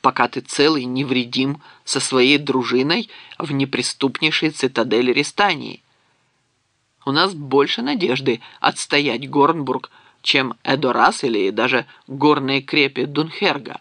пока ты целый, невредим со своей дружиной в неприступнейшей цитадели Рестании. У нас больше надежды отстоять Горнбург, чем Эдорас или даже горные крепи Дунхерга.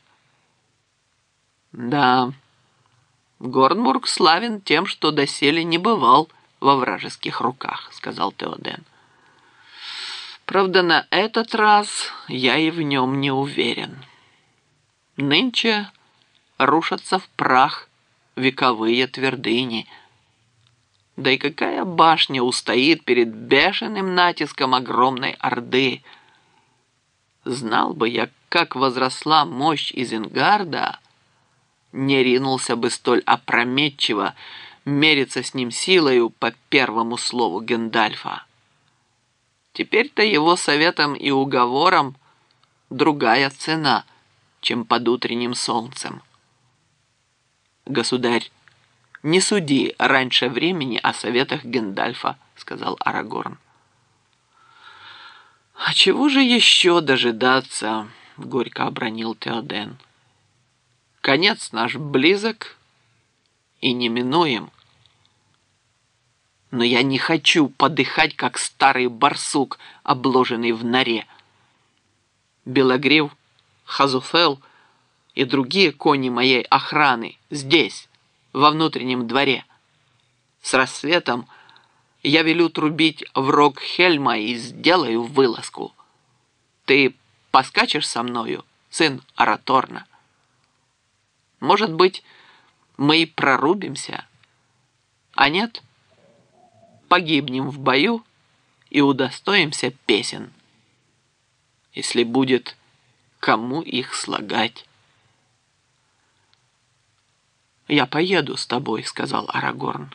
Да, Горнбург славен тем, что доселе не бывал во вражеских руках, сказал Теоден. Правда, на этот раз я и в нем не уверен. Нынче рушатся в прах вековые твердыни. Да и какая башня устоит перед бешеным натиском огромной орды? Знал бы я, как возросла мощь Изенгарда, не ринулся бы столь опрометчиво мериться с ним силою по первому слову Гендальфа. Теперь-то его советам и уговорам другая цена, чем под утренним солнцем. Государь, не суди раньше времени о советах Гендальфа, сказал Арагорн. А чего же еще дожидаться, горько обронил Теоден. Конец наш близок и неминуем. Но я не хочу подыхать, как старый барсук, обложенный в норе. Белогрив, Хазуфел и другие кони моей охраны здесь, во внутреннем дворе. С рассветом я велю трубить в рог Хельма и сделаю вылазку. Ты поскачешь со мною, сын Араторна? Может быть, мы и прорубимся, а нет, погибнем в бою и удостоимся песен, если будет кому их слагать. «Я поеду с тобой», — сказал Арагорн.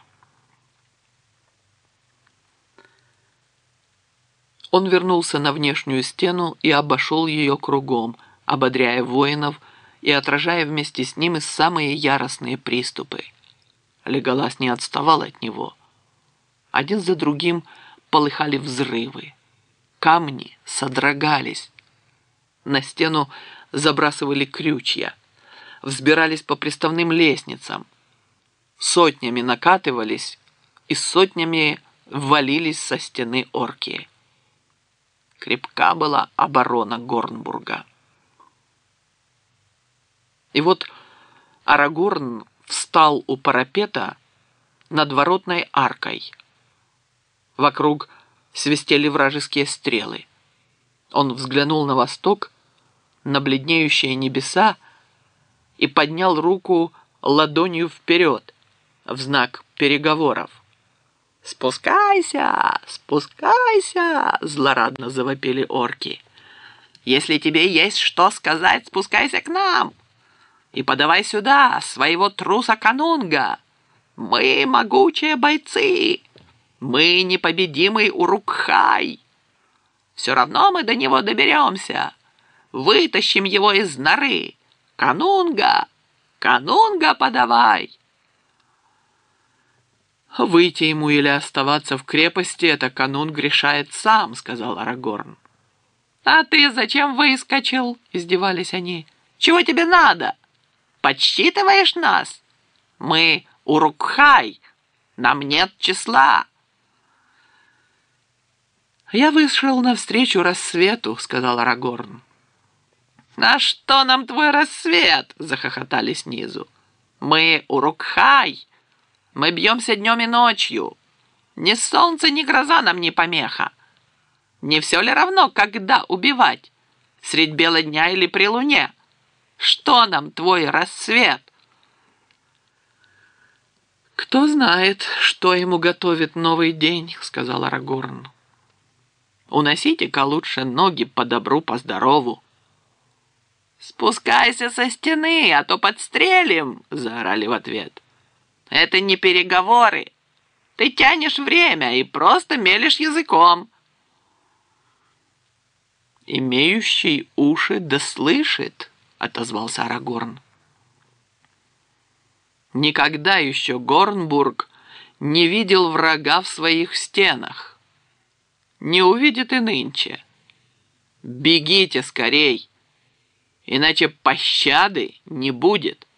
Он вернулся на внешнюю стену и обошел ее кругом, ободряя воинов и отражая вместе с ним и самые яростные приступы. Леголас не отставал от него. Один за другим полыхали взрывы. Камни содрогались. На стену забрасывали крючья. Взбирались по приставным лестницам. Сотнями накатывались и сотнями валились со стены орки. Крепка была оборона Горнбурга. И вот Арагорн встал у парапета над воротной аркой. Вокруг свистели вражеские стрелы. Он взглянул на восток, на бледнеющие небеса и поднял руку ладонью вперед в знак переговоров. «Спускайся! Спускайся!» — злорадно завопили орки. «Если тебе есть что сказать, спускайся к нам и подавай сюда своего труса Канунга. Мы могучие бойцы, мы непобедимый Урукхай. Все равно мы до него доберемся, вытащим его из норы. Канунга! Канунга подавай!» «Выйти ему или оставаться в крепости, это Канунг решает сам», — сказал Арагорн. «А ты зачем выскочил?» — издевались они. «Чего тебе надо? Подсчитываешь нас? Мы Урукхай, нам нет числа». «Я вышел навстречу рассвету», — сказал Арагорн. «А что нам твой рассвет?» — захохотали снизу. «Мы Урукхай. Мы бьемся днем и ночью. Ни солнце, ни гроза нам не помеха. Не все ли равно, когда убивать? Средь бела дня или при луне? Что нам твой рассвет?» «Кто знает, что ему готовит новый день», — сказал Арагорн. «Уносите-ка лучше ноги по добру, по здорову». «Спускайся со стены, а то подстрелим!» — заорали в ответ. «Это не переговоры. Ты тянешь время и просто мелешь языком». «Имеющий уши да слышит», — отозвался Арагорн. «Никогда еще Горнбург не видел врага в своих стенах. Не увидит и нынче. Бегите скорей, иначе пощады не будет.